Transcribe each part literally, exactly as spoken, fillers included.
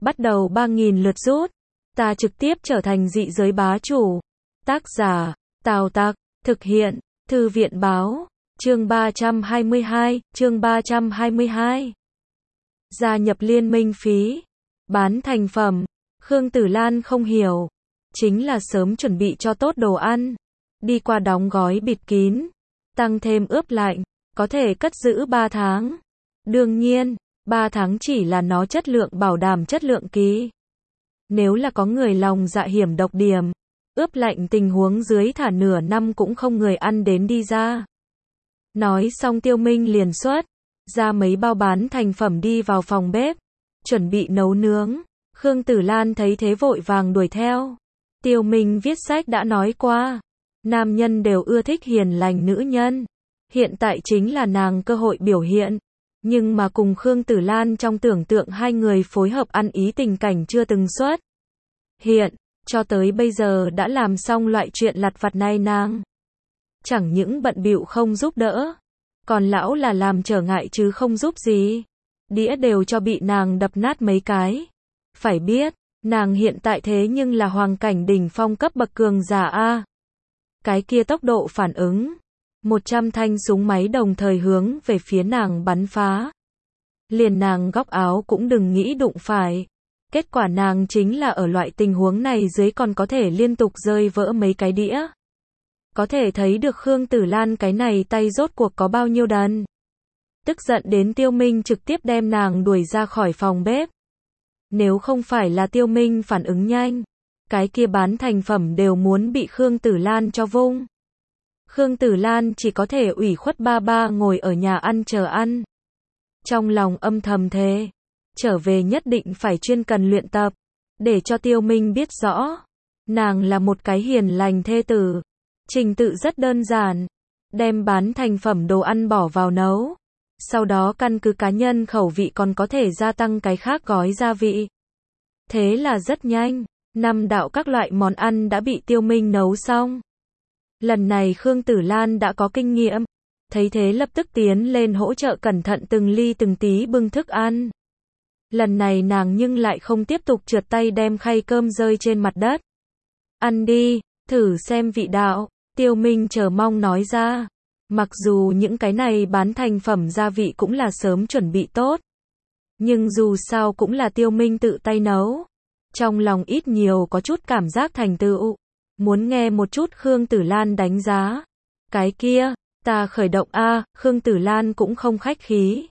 bắt đầu ba nghìn lượt rút. Ta trực tiếp trở thành dị giới bá chủ. Tác giả, Tào Tặc, thực hiện, Thư viện báo, chương ba trăm hai mươi hai, chương ba trăm hai mươi hai. Gia nhập liên minh phí, bán thành phẩm, Khương Tử Lan không hiểu, chính là sớm chuẩn bị cho tốt đồ ăn, đi qua đóng gói bịt kín, tăng thêm ướp lạnh, có thể cất giữ ba tháng. Đương nhiên, ba tháng chỉ là nó chất lượng bảo đảm chất lượng ký. Nếu là có người lòng dạ hiểm độc điểm, ướp lạnh tình huống dưới thả nửa năm cũng không người ăn đến đi ra. Nói xong Tiêu Minh liền xuất ra mấy bao bán thành phẩm đi vào phòng bếp, chuẩn bị nấu nướng. Khương Tử Lan thấy thế vội vàng đuổi theo. Tiêu Minh viết sách đã nói qua, nam nhân đều ưa thích hiền lành nữ nhân. Hiện tại chính là nàng cơ hội biểu hiện. Nhưng mà cùng Khương Tử Lan trong tưởng tượng hai người phối hợp ăn ý tình cảnh chưa từng xuất hiện, cho tới bây giờ đã làm xong loại chuyện lặt vặt này nàng. Chẳng những bận bịu không giúp đỡ, còn lão là làm trở ngại chứ không giúp gì. Đĩa đều cho bị nàng đập nát mấy cái. Phải biết, nàng hiện tại thế nhưng là hoàng cảnh đỉnh phong cấp bậc cường giả a. Cái kia tốc độ phản ứng, một trăm thanh súng máy đồng thời hướng về phía nàng bắn phá. Liền nàng góc áo cũng đừng nghĩ đụng phải. Kết quả nàng chính là ở loại tình huống này dưới còn có thể liên tục rơi vỡ mấy cái đĩa. Có thể thấy được Khương Tử Lan cái này tay rốt cuộc có bao nhiêu đần. Tức giận đến Tiêu Minh trực tiếp đem nàng đuổi ra khỏi phòng bếp. Nếu không phải là Tiêu Minh phản ứng nhanh, cái kia bán thành phẩm đều muốn bị Khương Tử Lan cho vung. Khương Tử Lan chỉ có thể ủy khuất ba ba ngồi ở nhà ăn chờ ăn. Trong lòng âm thầm thề, trở về nhất định phải chuyên cần luyện tập, để cho Tiêu Minh biết rõ, nàng là một cái hiền lành thê tử. Trình tự rất đơn giản, đem bán thành phẩm đồ ăn bỏ vào nấu. Sau đó căn cứ cá nhân khẩu vị còn có thể gia tăng cái khác gói gia vị. Thế là rất nhanh, năm đạo các loại món ăn đã bị Tiêu Minh nấu xong. Lần này Khương Tử Lan đã có kinh nghiệm, thấy thế lập tức tiến lên hỗ trợ cẩn thận từng ly từng tí bưng thức ăn. Lần này nàng nhưng lại không tiếp tục trượt tay đem khay cơm rơi trên mặt đất. Ăn đi, thử xem vị đạo, Tiêu Minh chờ mong nói ra. Mặc dù những cái này bán thành phẩm gia vị cũng là sớm chuẩn bị tốt, nhưng dù sao cũng là Tiêu Minh tự tay nấu. Trong lòng ít nhiều có chút cảm giác thành tựu. Muốn nghe một chút Khương Tử Lan đánh giá. Cái kia, ta khởi động a, Khương Tử Lan cũng không khách khí.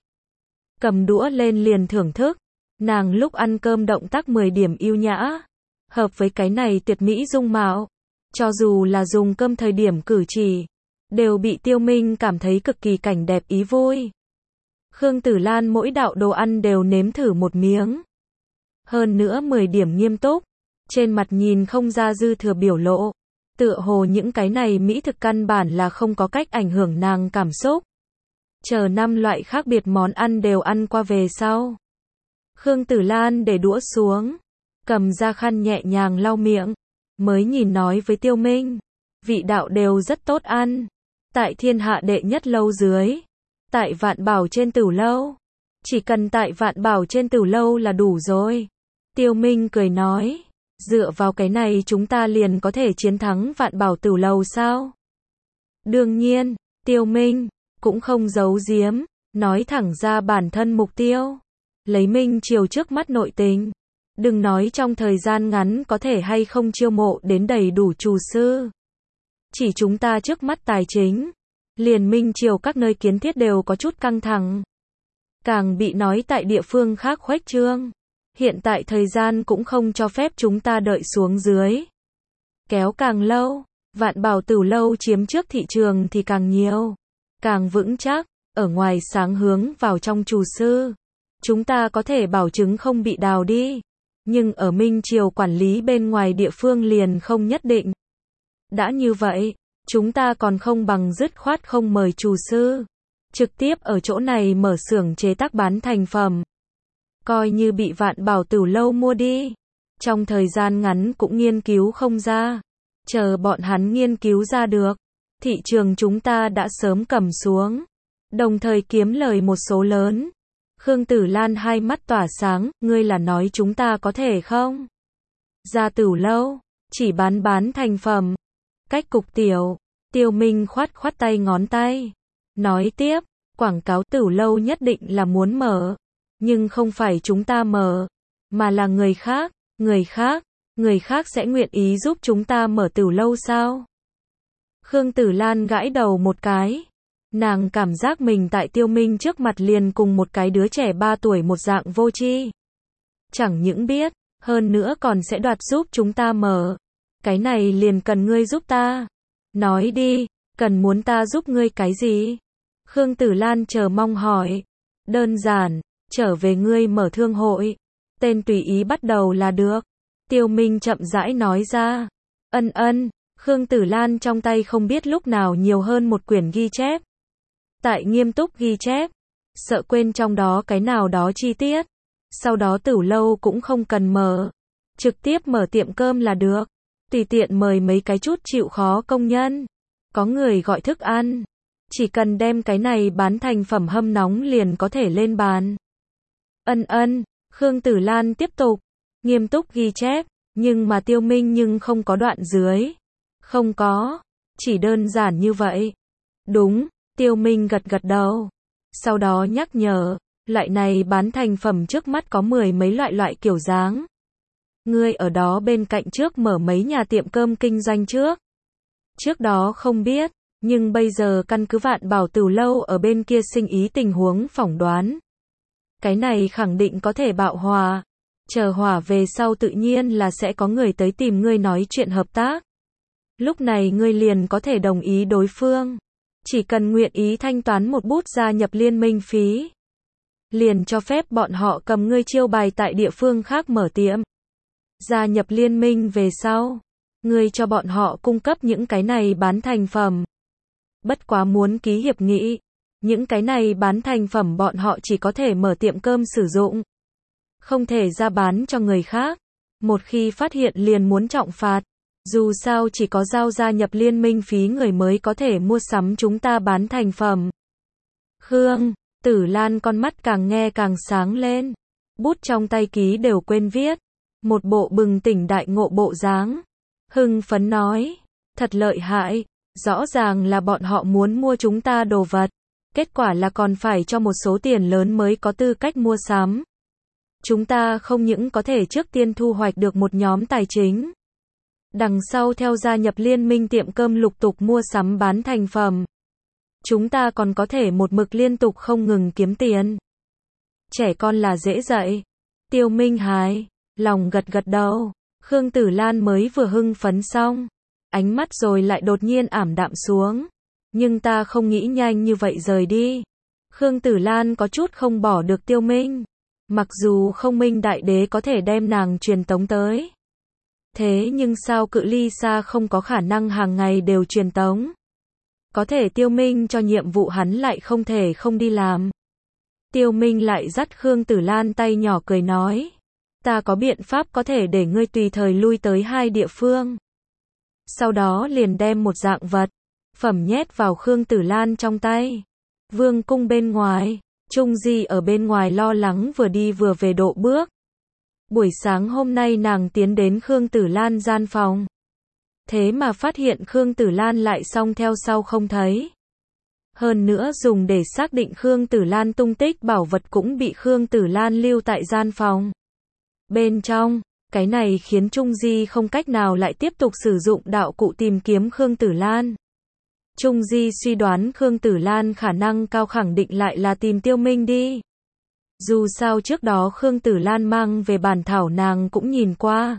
Cầm đũa lên liền thưởng thức. Nàng lúc ăn cơm động tác mười điểm yêu nhã, hợp với cái này tuyệt mỹ dung mạo. Cho dù là dùng cơm thời điểm cử chỉ, đều bị Tiêu Minh cảm thấy cực kỳ cảnh đẹp ý vui. Khương Tử Lan mỗi đạo đồ ăn đều nếm thử một miếng. Hơn nữa mười điểm nghiêm túc, trên mặt nhìn không ra dư thừa biểu lộ. Tựa hồ những cái này mỹ thực căn bản là không có cách ảnh hưởng nàng cảm xúc. Chờ năm loại khác biệt món ăn đều ăn qua về sau. Khương Tử Lan để đũa xuống, cầm ra khăn nhẹ nhàng lau miệng, mới nhìn nói với Tiêu Minh, vị đạo đều rất tốt ăn. Tại thiên hạ đệ nhất lâu dưới, tại Vạn Bảo trên Tửu lâu, chỉ cần tại Vạn Bảo trên Tửu lâu là đủ rồi. Tiêu Minh cười nói, dựa vào cái này chúng ta liền có thể chiến thắng Vạn Bảo Tửu lâu sao? Đương nhiên, Tiêu Minh cũng không giấu giếm, nói thẳng ra bản thân mục tiêu. Lấy Minh Triều trước mắt nội tình, đừng nói trong thời gian ngắn có thể hay không chiêu mộ đến đầy đủ chủ sư. Chỉ chúng ta trước mắt tài chính, liền Minh Triều các nơi kiến thiết đều có chút căng thẳng. Càng bị nói tại địa phương khác khuếch trương. Hiện tại thời gian cũng không cho phép chúng ta đợi xuống dưới. Kéo càng lâu, Vạn Bảo Tửu lâu chiếm trước thị trường thì càng nhiều, càng vững chắc, ở ngoài sáng hướng vào trong chủ sư. Chúng ta có thể bảo chứng không bị đào đi, nhưng ở Minh Triều quản lý bên ngoài địa phương liền không nhất định. Đã như vậy, chúng ta còn không bằng dứt khoát không mời chủ sư, trực tiếp ở chỗ này mở xưởng chế tác bán thành phẩm. Coi như bị Vạn Bảo Tửu lâu mua đi, trong thời gian ngắn cũng nghiên cứu không ra. Chờ bọn hắn nghiên cứu ra được, thị trường chúng ta đã sớm cầm xuống, đồng thời kiếm lời một số lớn. Khương Tử Lan hai mắt tỏa sáng, ngươi là nói chúng ta có thể không? Ra Tửu lâu, chỉ bán bán thành phẩm. Cách cục tiểu, Tiêu Minh khoát khoát tay ngón tay. Nói tiếp, quảng cáo Tửu lâu nhất định là muốn mở. Nhưng không phải chúng ta mở, mà là người khác, người khác, người khác sẽ nguyện ý giúp chúng ta mở Tửu lâu sao? Khương Tử Lan gãi đầu một cái. Nàng cảm giác mình tại Tiêu Minh trước mặt liền cùng một cái đứa trẻ ba tuổi một dạng vô tri. Chẳng những biết, hơn nữa còn sẽ đoạt giúp chúng ta mở. Cái này liền cần ngươi giúp ta. Nói đi, cần muốn ta giúp ngươi cái gì? Khương Tử Lan chờ mong hỏi. Đơn giản, trở về ngươi mở thương hội. Tên tùy ý bắt đầu là được. Tiêu Minh chậm rãi nói ra. Ân ân, Khương Tử Lan trong tay không biết lúc nào nhiều hơn một quyển ghi chép. Tại nghiêm túc ghi chép, sợ quên trong đó cái nào đó chi tiết. Sau đó Tửu lâu cũng không cần mở, trực tiếp mở tiệm cơm là được. Tùy tiện mời mấy cái chút chịu khó công nhân, có người gọi thức ăn, chỉ cần đem cái này bán thành phẩm hâm nóng liền có thể lên bàn. Ân ân, Khương Tử Lan tiếp tục, nghiêm túc ghi chép, nhưng mà Tiêu Minh nhưng không có đoạn dưới. Không có, chỉ đơn giản như vậy. Đúng, Tiêu Minh gật gật đầu. Sau đó nhắc nhở, loại này bán thành phẩm trước mắt có mười mấy loại loại kiểu dáng. Ngươi ở đó bên cạnh trước mở mấy nhà tiệm cơm kinh doanh trước. Trước đó không biết, nhưng bây giờ căn cứ Vạn Bảo Tửu lâu ở bên kia sinh ý tình huống phỏng đoán. Cái này khẳng định có thể bạo hòa. Chờ hỏa về sau tự nhiên là sẽ có người tới tìm ngươi nói chuyện hợp tác. Lúc này ngươi liền có thể đồng ý đối phương. Chỉ cần nguyện ý thanh toán một bút gia nhập liên minh phí, liền cho phép bọn họ cầm ngươi chiêu bài tại địa phương khác mở tiệm. Gia nhập liên minh về sau, ngươi cho bọn họ cung cấp những cái này bán thành phẩm. Bất quá muốn ký hiệp nghị, những cái này bán thành phẩm bọn họ chỉ có thể mở tiệm cơm sử dụng, không thể ra bán cho người khác. Một khi phát hiện liền muốn trọng phạt. Dù sao chỉ có giao gia nhập liên minh phí người mới có thể mua sắm chúng ta bán thành phẩm. Khương Tử Lan con mắt càng nghe càng sáng lên. Bút trong tay ký đều quên viết. Một bộ bừng tỉnh đại ngộ bộ dáng. Hưng phấn nói. Thật lợi hại. Rõ ràng là bọn họ muốn mua chúng ta đồ vật. Kết quả là còn phải cho một số tiền lớn mới có tư cách mua sắm. Chúng ta không những có thể trước tiên thu hoạch được một nhóm tài chính. Đằng sau theo gia nhập liên minh tiệm cơm lục tục mua sắm bán thành phẩm. Chúng ta còn có thể một mực liên tục không ngừng kiếm tiền. Trẻ con là dễ dạy. Tiêu Minh hài lòng gật gật đầu. Khương Tử Lan mới vừa hưng phấn xong, ánh mắt rồi lại đột nhiên ảm đạm xuống. Nhưng ta không nghĩ nhanh như vậy rời đi. Khương Tử Lan có chút không bỏ được Tiêu Minh. Mặc dù không minh đại đế có thể đem nàng truyền tống tới. Thế nhưng sao cự ly xa không có khả năng hàng ngày đều truyền tống. Có thể Tiêu Minh cho nhiệm vụ hắn lại không thể không đi làm. Tiêu Minh lại dắt Khương Tử Lan tay nhỏ cười nói. Ta có biện pháp có thể để ngươi tùy thời lui tới hai địa phương. Sau đó liền đem một dạng vật phẩm nhét vào Khương Tử Lan trong tay. Vương cung bên ngoài, Trung Di ở bên ngoài lo lắng vừa đi vừa về độ bước. Buổi sáng hôm nay nàng tiến đến Khương Tử Lan gian phòng. Thế mà phát hiện Khương Tử Lan lại song theo sau không thấy. Hơn nữa dùng để xác định Khương Tử Lan tung tích bảo vật cũng bị Khương Tử Lan lưu tại gian phòng. Bên trong, cái này khiến Trung Di không cách nào lại tiếp tục sử dụng đạo cụ tìm kiếm Khương Tử Lan. Trung Di suy đoán Khương Tử Lan khả năng cao khẳng định lại là tìm Tiêu Minh đi. Dù sao trước đó Khương Tử Lan mang về bản thảo nàng cũng nhìn qua.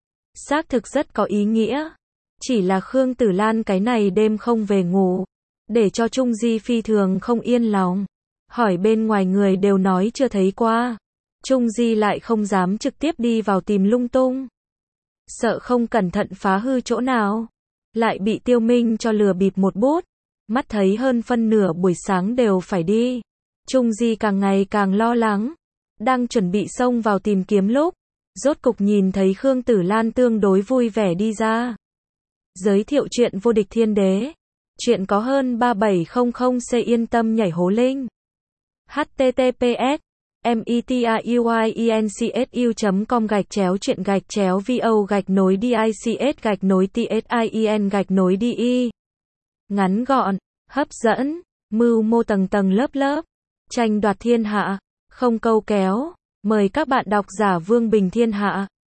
Xác thực rất có ý nghĩa. Chỉ là Khương Tử Lan cái này đêm không về ngủ. Để cho Trung Di phi thường không yên lòng. Hỏi bên ngoài người đều nói chưa thấy qua. Trung Di lại không dám trực tiếp đi vào tìm lung tung. Sợ không cẩn thận phá hư chỗ nào. Lại bị Tiêu Minh cho lừa bịp một bút. Mắt thấy hơn phân nửa buổi sáng đều phải đi. Trung Di càng ngày càng lo lắng. Đang chuẩn bị xông vào tìm kiếm lúc. Rốt cục nhìn thấy Khương Tử Lan tương đối vui vẻ đi ra. Giới thiệu chuyện vô địch thiên đế. Chuyện có hơn ba bảy không không C yên tâm nhảy hố linh. H T T P S metruyincssu chấm com gạch chéo chuyện gạch chéo vo gạch nối dics gạch nối tsin gạch nối di. Ngắn gọn, hấp dẫn, mưu mô tầng tầng lớp lớp, tranh đoạt thiên hạ, không câu kéo. Mời các bạn đọc giả Vương Bình Thiên Hạ.